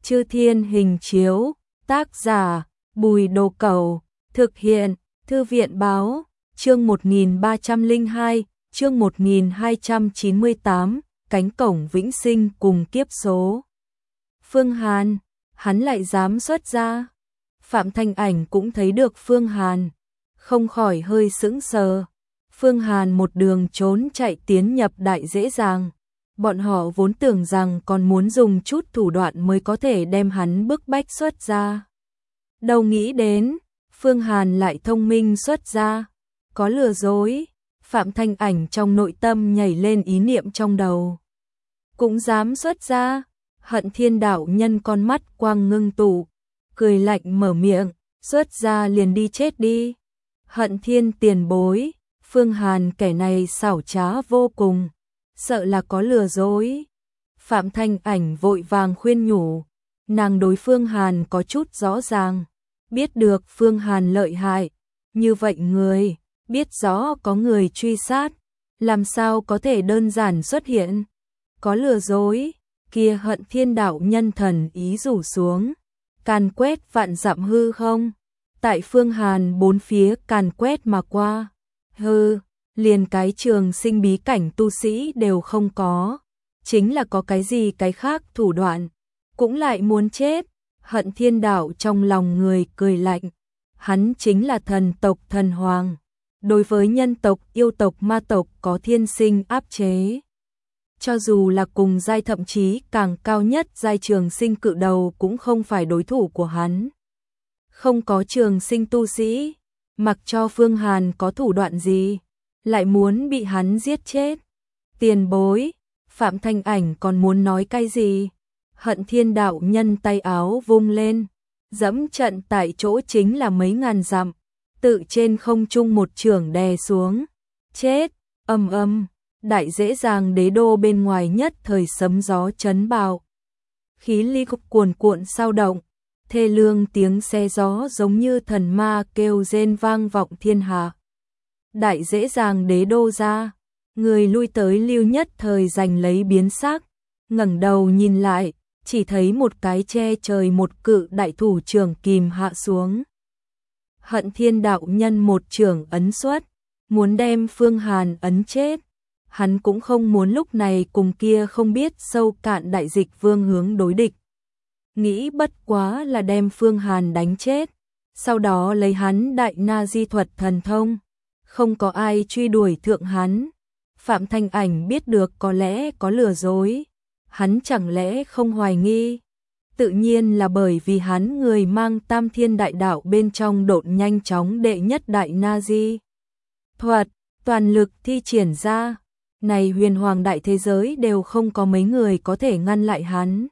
Chư Thiên Hình Chiếu, tác giả Bùi Đồ Cẩu, thực hiện Thư viện Báo, chương 1302, chương 1298, cánh cổng vĩnh sinh cùng kiếp số. Phương Hàn, hắn lại dám xuất ra. Phạm Thanh Ảnh cũng thấy được Phương Hàn, không khỏi hơi sững sờ. Phương Hàn một đường trốn chạy tiến nhập đại dễ dàng. Bọn họ vốn tưởng rằng còn muốn dùng chút thủ đoạn mới có thể đem hắn bức bách xuất ra. Đâu nghĩ đến, Phương Hàn lại thông minh xuất ra. Có lừa dối, Phạm Thanh Ảnh trong nội tâm nhảy lên ý niệm trong đầu. Cũng dám xuất ra, Hận Thiên đạo nhân con mắt quang ngưng tụ, cười lạnh mở miệng, xuất ra liền đi chết đi. Hận Thiên tiền bối, Phương Hàn kẻ này xảo trá vô cùng, sợ là có lừa dối. Phạm Thanh Ảnh vội vàng khuyên nhủ, nàng đối Phương Hàn có chút rõ ràng, biết được Phương Hàn lợi hại, như vậy người, biết rõ có người truy sát, làm sao có thể đơn giản xuất hiện. Có lừa dối, kia Hận Thiên đạo nhân thần ý rủ xuống, càn quét vạn dặm hư không, tại Phương Hàn bốn phía càn quét mà qua. Hư, liền cái trường sinh bí cảnh tu sĩ đều không có, chính là có cái gì cái khác thủ đoạn, cũng lại muốn chết. Hận Thiên đạo trong lòng người cười lạnh, hắn chính là thần tộc thần hoàng, đối với nhân tộc, yêu tộc, ma tộc có thiên sinh áp chế. Cho dù là cùng giai thậm chí càng cao nhất giai trường sinh cự đầu cũng không phải đối thủ của hắn. Không có trường sinh tu sĩ, mặc cho Phương Hàn có thủ đoạn gì, lại muốn bị hắn giết chết. Tiền bối, Phạm Thanh Ảnh còn muốn nói cái gì? Hận Thiên đạo nhân tay áo vung lên, dẫm trận tại chỗ chính là mấy ngàn dặm, tự trên không trung một chưởng đè xuống. Chết, ầm ầm, đại dễ dàng đế đô bên ngoài nhất thời sấm gió chấn bạo. Khí ly cục cuồn cuộn sao động, thê lương tiếng xe gió giống như thần ma kêu rên vang vọng thiên hạ. Đại dễ dàng đế đô ra, người lui tới lưu nhất thời giành lấy biến sắc, ngẩng đầu nhìn lại, chỉ thấy một cái che trời một cự đại thủ trưởng kìm hạ xuống. Hận Thiên đạo nhân một trưởng ấn xuất, muốn đem Phương Hàn ấn chết. Hắn cũng không muốn lúc này cùng kia không biết sâu cạn đại dịch vương hướng đối địch. Nghĩ bất quá là đem Phương Hàn đánh chết, sau đó lấy hắn đại na di thuật thần thông, không có ai truy đuổi thượng hắn. Phạm Thanh Ảnh biết được có lẽ có lừa dối, hắn chẳng lẽ không hoài nghi. Tự nhiên là bởi vì hắn người mang Tam Thiên đại đạo bên trong độn nhanh chóng đệ nhất đại na di thuật, toàn lực thi triển ra. Này huyền hoàng đại thế giới đều không có mấy người có thể ngăn lại hắn.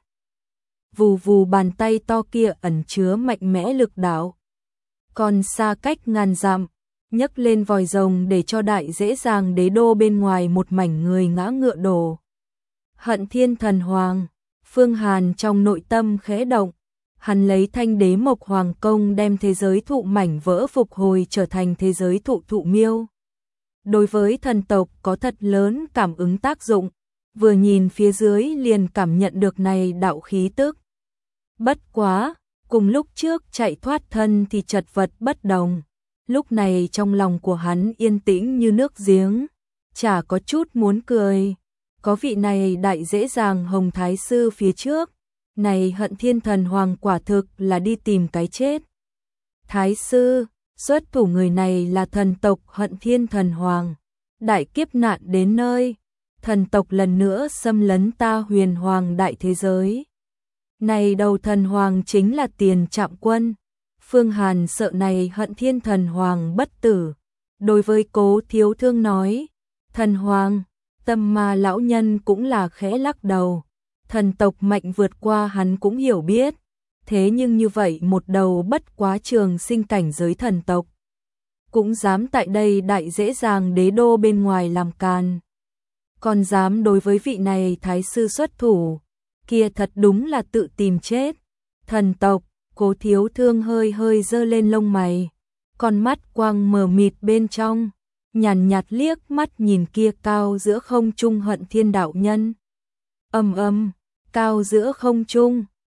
Vù vù bàn tay to kia ẩn chứa mạnh mẽ lực đạo. Còn xa cách ngàn dặm, nhấc lên vòi rồng để cho đại dễ dàng đế đô bên ngoài một mảnh người ngã ngựa đổ. Hận Thiên thần hoàng, Phương Hàn trong nội tâm khẽ động, hắn lấy Thanh Đế Mộc Hoàng công đem thế giới thụ mảnh vỡ phục hồi trở thành thế giới thụ thụ miêu. Đối với thần tộc có thật lớn cảm ứng tác dụng, vừa nhìn phía dưới liền cảm nhận được này đạo khí tức. Bất quá, cùng lúc trước chạy thoát thân thì chật vật bất đồng, lúc này trong lòng của hắn yên tĩnh như nước giếng, chả có chút muốn cười. Có vị này đại dễ dàng Hồng Thái Sư phía trước, này Hận Thiên thần hoàng quả thực là đi tìm cái chết. Thái Sư, xuất thủ người này là thần tộc Hận Thiên thần hoàng. Đại kiếp nạn đến nơi, thần tộc lần nữa xâm lấn ta huyền hoàng đại thế giới. Này đầu thần hoàng chính là Tiền Trạm Quân. Phương Hàn sợ này Hận Thiên thần hoàng bất tử. Đối với Cố Thiếu Thương nói, thần hoàng, Tâm Ma lão nhân cũng là khẽ lắc đầu. Thần tộc mạnh vượt qua hắn cũng hiểu biết. Thế nhưng như vậy một đầu bất quá trường sinh cảnh giới thần tộc, cũng dám tại đây đại dễ dàng đế đô bên ngoài làm càn. Còn dám đối với vị này thái sư xuất thủ, kia thật đúng là tự tìm chết. Thần tộc, Cố Thiếu Thương hơi hơi giơ lên lông mày, con mắt quang mờ mịt bên trong, nhàn nhạt liếc mắt nhìn kia cao giữa không trung Hận Thiên đạo nhân. Ầm ầm, cao giữa không trung,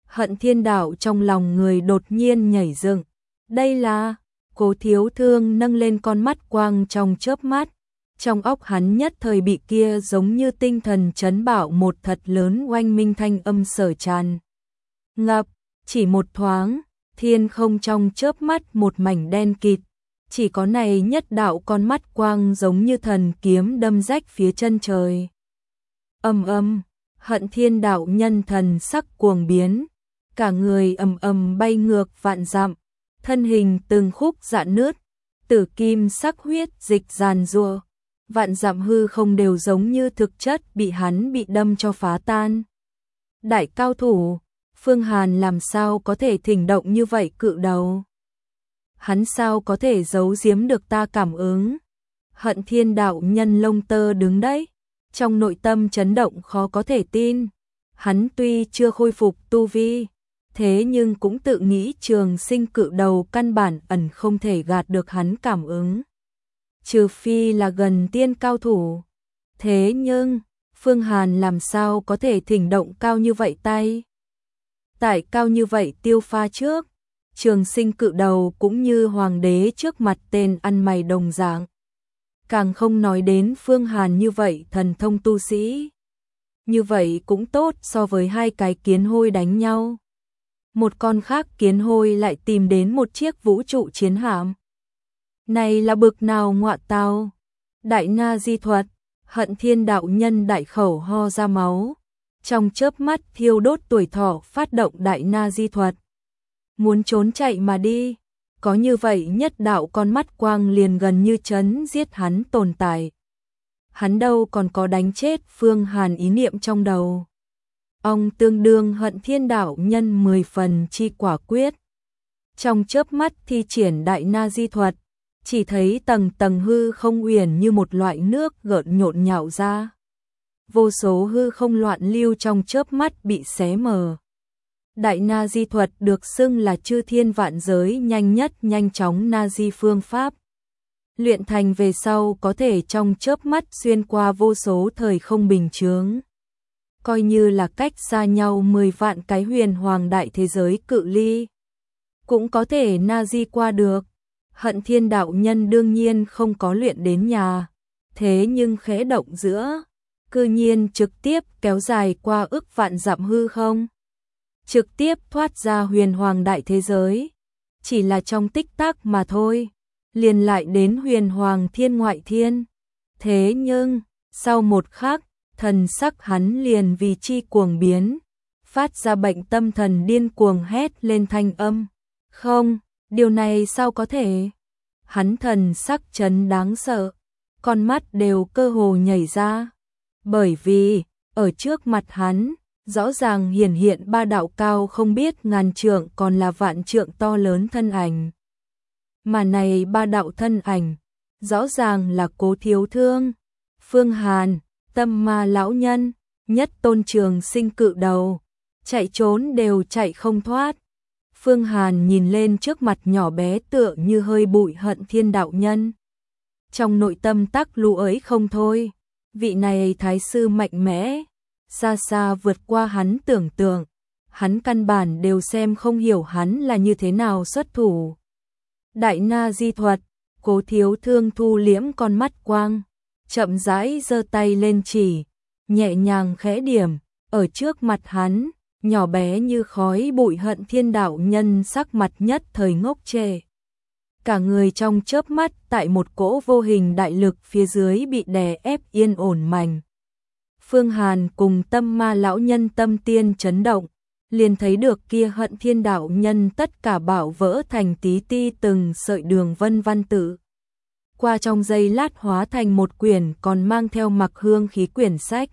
Hận Thiên Đạo trong lòng người đột nhiên nhảy dựng. Đây là, Cố Thiếu Thương nâng lên con mắt quang trong chớp mắt. Trong óc hắn nhất thời bị kia giống như tinh thần chấn bạo một thật lớn oanh minh thanh âm sở tràn. Ngập, chỉ một thoáng, thiên không trong chớp mắt một mảnh đen kịt. Chỉ có này nhất đạo con mắt quang giống như thần kiếm đâm rách phía chân trời. Ầm ầm, Hận Thiên Đạo nhân thần sắc cuồng biến, cả người ầm ầm bay ngược vạn dặm, thân hình từng khúc rạn nứt, tử kim sắc huyết dịch giàn giụa, vạn dặm hư không đều giống như thực chất bị hắn bị đâm cho phá tan. Đại cao thủ, Phương Hàn làm sao có thể thỉnh động như vậy cự đầu? Hắn sao có thể giấu giếm được ta cảm ứng? Hận Thiên Đạo nhân lông tơ đứng đấy, trong nội tâm chấn động khó có thể tin. Hắn tuy chưa khôi phục tu vi, thế nhưng cũng tự nghĩ Trường Sinh cự đầu căn bản ẩn không thể gạt được hắn cảm ứng. Trừ phi là gần tiên cao thủ. Thế nhưng, Phương Hàn làm sao có thể thỉnh động cao như vậy tay? Tại cao như vậy tiêu pha trước, Trường Sinh cự đầu cũng như hoàng đế trước mặt tên ăn mày đồng dạng. Càng không nói đến Phương Hàn như vậy thần thông tu sĩ. Như vậy cũng tốt so với hai cái kiến hôi đánh nhau. Một con khác kiến hôi lại tìm đến một chiếc vũ trụ chiến hạm. Này là bực nào ngọa tao? Đại na di thuật, Hận Thiên Đạo nhân đại khẩu ho ra máu. Trong chớp mắt thiêu đốt tuổi thọ phát động đại na di thuật. Muốn trốn chạy mà đi, có như vậy nhất đạo con mắt quang liền gần như chấn giết hắn tồn tại. Hắn đâu còn có đánh chết Phương Hàn ý niệm trong đầu. Ông tương đương Hận Thiên Đạo nhân 10 phần chi quả quyết. Trong chớp mắt thi triển đại na di thuật, chỉ thấy tầng tầng hư không uyển như một loại nước gợn nhộn nhạo ra. Vô số hư không loạn lưu trong chớp mắt bị xé mờ. Đại na di thuật được xưng là chư thiên vạn giới nhanh nhất nhanh chóng na di phương pháp. Luyện thành về sau có thể trong chớp mắt xuyên qua vô số thời không bình chướng. Coi như là cách xa nhau 10 vạn cái huyền hoàng đại thế giới cự ly, cũng có thể na di qua được. Hận Thiên Đạo nhân đương nhiên không có luyện đến nhà, thế nhưng khẽ động giữa, cư nhiên trực tiếp kéo dài qua ức vạn dặm hư không. Trực tiếp thoát ra huyền hoàng đại thế giới. Chỉ là trong tích tắc mà thôi, liền lại đến huyền hoàng thiên ngoại thiên. Thế nhưng, sau một khắc, thần sắc hắn liền vì chi cuồng biến, phát ra bệnh tâm thần điên cuồng hét lên thanh âm. Không, điều này sao có thể? Hắn thần sắc chấn đáng sợ, con mắt đều cơ hồ nhảy ra. Bởi vì, ở trước mặt hắn, rõ ràng hiển hiện ba đạo cao không biết ngàn trượng còn là vạn trượng to lớn thân ảnh. Mà này ba đạo thân ảnh, rõ ràng là Cố Thiếu Thương, Phương Hàn, Tâm Ma lão nhân, Nhất Tôn Trường Sinh cự đầu, chạy trốn đều chạy không thoát. Phương Hàn nhìn lên trước mặt nhỏ bé tựa như hơi bụi Hận Thiên Đạo nhân. Trong nội tâm tắc lũ ấy không thôi, vị này thái sư mạnh mẽ, xa xa vượt qua hắn tưởng tượng, hắn căn bản đều xem không hiểu hắn là như thế nào xuất thủ. Đại na di thuật, Cố Thiếu Thương thu liễm con mắt quang, chậm rãi giơ tay lên chỉ, nhẹ nhàng khẽ điểm, ở trước mặt hắn, nhỏ bé như khói bụi Hận Thiên Đạo nhân sắc mặt nhất thời ngốc trệ. Cả người trong chớp mắt tại một cỗ vô hình đại lực phía dưới bị đè ép yên ổn mảnh. Phương Hàn cùng Tâm Ma lão nhân tâm tiên chấn động, liền thấy được kia Hận Thiên Đạo nhân tất cả bạo vỡ thành tí ti từng sợi đường vân văn tự. Qua trong giây lát hóa thành một quyển còn mang theo mặc hương khí quyển sách.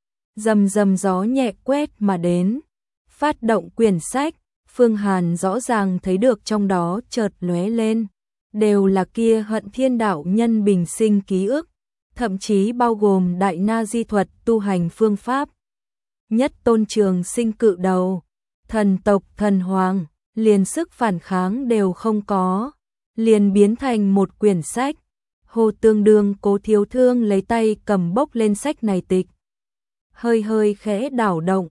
Rầm rầm gió nhẹ quét mà đến, phát động quyển sách, Phương Hàn rõ ràng thấy được trong đó chợt lóe lên, đều là kia Hận Thiên Đạo nhân bình sinh ký ức, thậm chí bao gồm đại na di thuật tu hành phương pháp. Nhất Tôn Trường Sinh cự đầu, thần tộc thần hoàng, liền sức phản kháng đều không có, liền biến thành một quyển sách. Hồ Tương Đương Cố Thiếu Thương lấy tay cầm bốc lên sách này tịch, hơi hơi khẽ đảo động,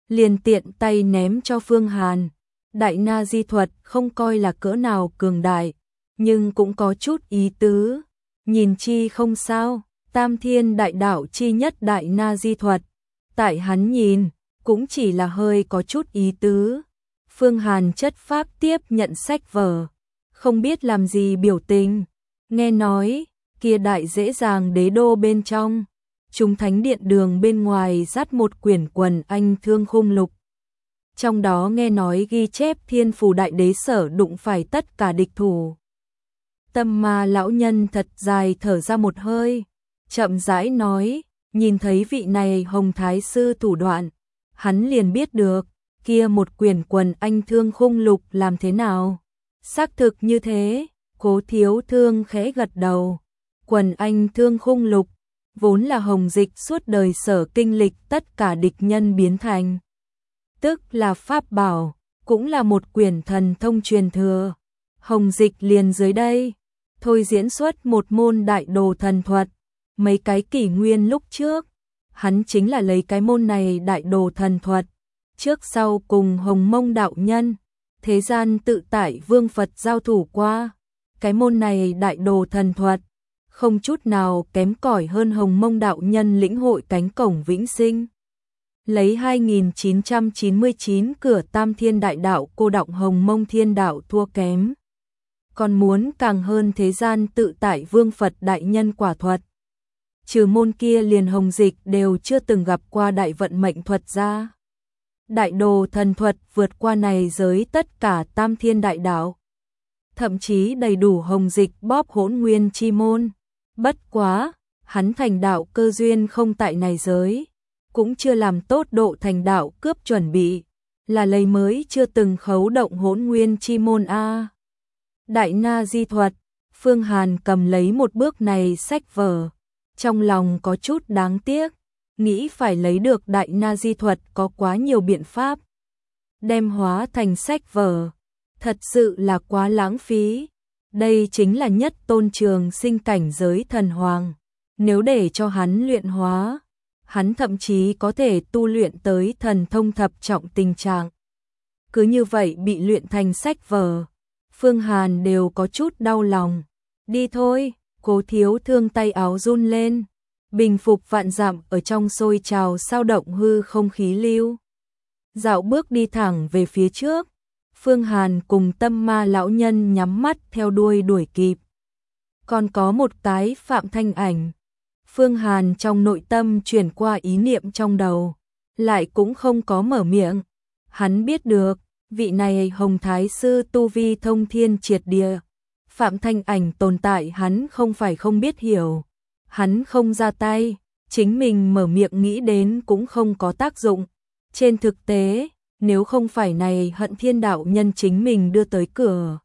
liền tiện tay ném cho Phương Hàn. Đại na di thuật không coi là cỡ nào cường đại, nhưng cũng có chút ý tứ. Nhìn chi không sao, Tam Thiên Đại Đạo chi nhất đại na di thuật. Tại hắn nhìn, cũng chỉ là hơi có chút ý tứ. Phương Hàn chất phác tiếp nhận sách vở, không biết làm gì biểu tình. Nghe nói, kia đại dễ dàng đế đô bên trong, chúng thánh điện đường bên ngoài dắt một quyển quần anh thương khung lục. Trong đó nghe nói ghi chép thiên phù đại đế sở đụng phải tất cả địch thủ. Tâm Ma lão nhân thật dài thở ra một hơi, chậm rãi nói, nhìn thấy vị này Hồng Thái Sư thủ đoạn, hắn liền biết được, kia một quyển quần anh thương khung lục làm thế nào. Xác thực như thế, Cố Thiếu Thương khẽ gật đầu. Quần anh thương khung lục, vốn là Hồng Dịch suốt đời sở kinh lịch tất cả địch nhân biến thành. Tức là pháp bảo, cũng là một quyển thần thông truyền thừa. Hồng Dịch liền dưới đây, thôi diễn xuất một môn đại đồ thần thuật. Mấy cái kỷ nguyên lúc trước, hắn chính là lấy cái môn này đại đồ thần thuật. Trước sau cùng Hồng Mông đạo nhân, thế gian tự tại vương Phật giao thủ qua. Cái môn này đại đồ thần thuật, không chút nào kém cỏi hơn Hồng Mông đạo nhân lĩnh hội cánh cổng vĩnh sinh. Lấy 2999 cửa Tam Thiên Đại Đạo cô động Hồng Mông Thiên Đạo thua kém. Còn muốn càng hơn thế gian tự tại vương Phật đại nhân quả thuật. Trừ môn kia liền Hồng Dịch đều chưa từng gặp qua đại vận mệnh thuật ra. Đại đồ thần thuật vượt qua này giới tất cả Tam Thiên Đại Đạo. Thậm chí đầy đủ Hồng Dịch bóp Hỗn Nguyên chi môn. Bất quá, hắn thành đạo cơ duyên không tại này giới, cũng chưa làm tốt độ thành đạo cướp chuẩn bị, là lấy mới chưa từng khấu động Hỗn Nguyên chi môn a. Đại na di thuật, Phương Hàn cầm lấy một bước này sách vở, trong lòng có chút đáng tiếc, nghĩ phải lấy được đại na di thuật có quá nhiều biện pháp, đem hóa thành sách vở, thật sự là quá lãng phí. Đây chính là nhất tôn trường sinh cảnh giới thần hoàng, nếu để cho hắn luyện hóa, hắn thậm chí có thể tu luyện tới thần thông thập trọng tình trạng. Cứ như vậy bị luyện thành sách vở, Phương Hàn đều có chút đau lòng. Đi thôi, Cố Thiếu Thương tay áo run lên, bình phục vạn dặm ở trong sôi trào sao động hư không khí lưu. Dạo bước đi thẳng về phía trước, Phương Hàn cùng Tâm Ma lão nhân nhắm mắt theo đuôi đuổi kịp. Còn có một cái Phạm Thanh ảnh. Phương Hàn trong nội tâm chuyển qua ý niệm trong đầu, lại cũng không có mở miệng. Hắn biết được, vị này Hồng Thái Sư tu vi thông thiên triệt địa. Phạm Thanh ảnh tồn tại hắn không phải không biết hiểu. Hắn không ra tay, chính mình mở miệng nghĩ đến cũng không có tác dụng. Trên thực tế, nếu không phải này Hận Thiên đạo nhân chính mình đưa tới cửa,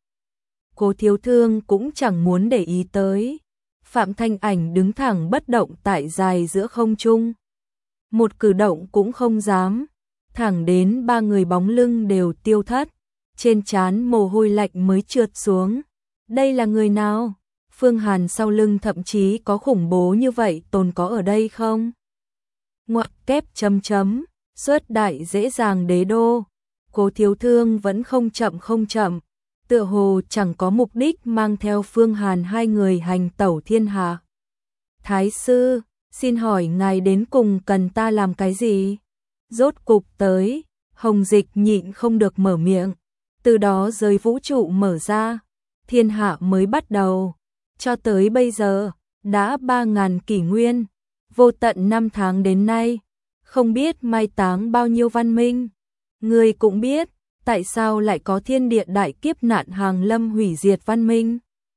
Cố Thiếu Thương cũng chẳng muốn để ý tới. Phạm Thanh ảnh đứng thẳng bất động tại dài giữa không trung, một cử động cũng không dám, thẳng đến ba người bóng lưng đều tiêu thất, trên trán mồ hôi lạnh mới trượt xuống. Đây là người nào? Phương Hàn sau lưng thậm chí có khủng bố như vậy tồn có ở đây không? Ngoặc kép chấm chấm, xuất đại dễ dàng đế đô. Cố Thiếu Thương vẫn không chậm, tựa hồ chẳng có mục đích mang theo Phương Hàn hai người hành tẩu thiên hạ. Thái sư, xin hỏi ngài đến cùng cần ta làm cái gì? Rốt cục tới, Hồng Dịch nhịn không được mở miệng. Từ đó giới vũ trụ mở ra, thiên hạ mới bắt đầu. Cho tới bây giờ, đã 3.000 kỷ nguyên, vô tận năm tháng đến nay, không biết mai táng bao nhiêu văn minh. Người cũng biết, tại sao lại có thiên địa đại kiếp nạn hàng lâm hủy diệt văn minh.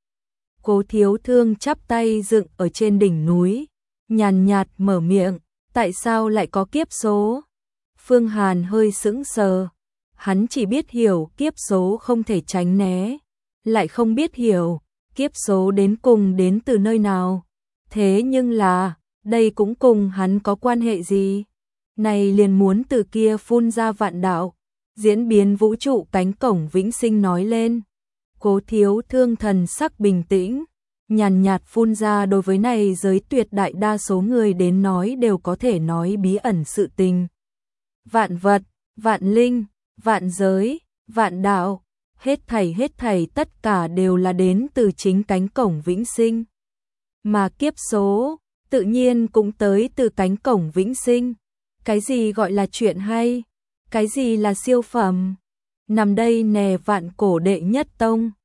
Cố Thiếu Thương chắp tay dựng ở trên đỉnh núi, nhàn nhạt mở miệng, tại sao lại có kiếp số? Phương Hàn hơi sững sờ, hắn chỉ biết hiểu kiếp số không thể tránh né, lại không biết hiểu kiếp số đến cùng đến từ nơi nào. Thế nhưng là, đây cũng cùng hắn có quan hệ gì? Này liền muốn từ kia phun ra vạn đạo, diễn biến vũ trụ cánh cổng vĩnh sinh nói lên. Cố Thiếu Thương thần sắc bình tĩnh, nhàn nhạt phun ra đối với này giới tuyệt đại đa số người đến nói đều có thể nói bí ẩn sự tình. Vạn vật, vạn linh, vạn giới, vạn đạo, hết thảy tất cả đều là đến từ chính cánh cổng vĩnh sinh. Mà kiếp số, tự nhiên cũng tới từ cánh cổng vĩnh sinh. Cái gì gọi là chuyện hay? Cái gì là siêu phẩm? Nằm đây nè vạn cổ đệ nhất tông.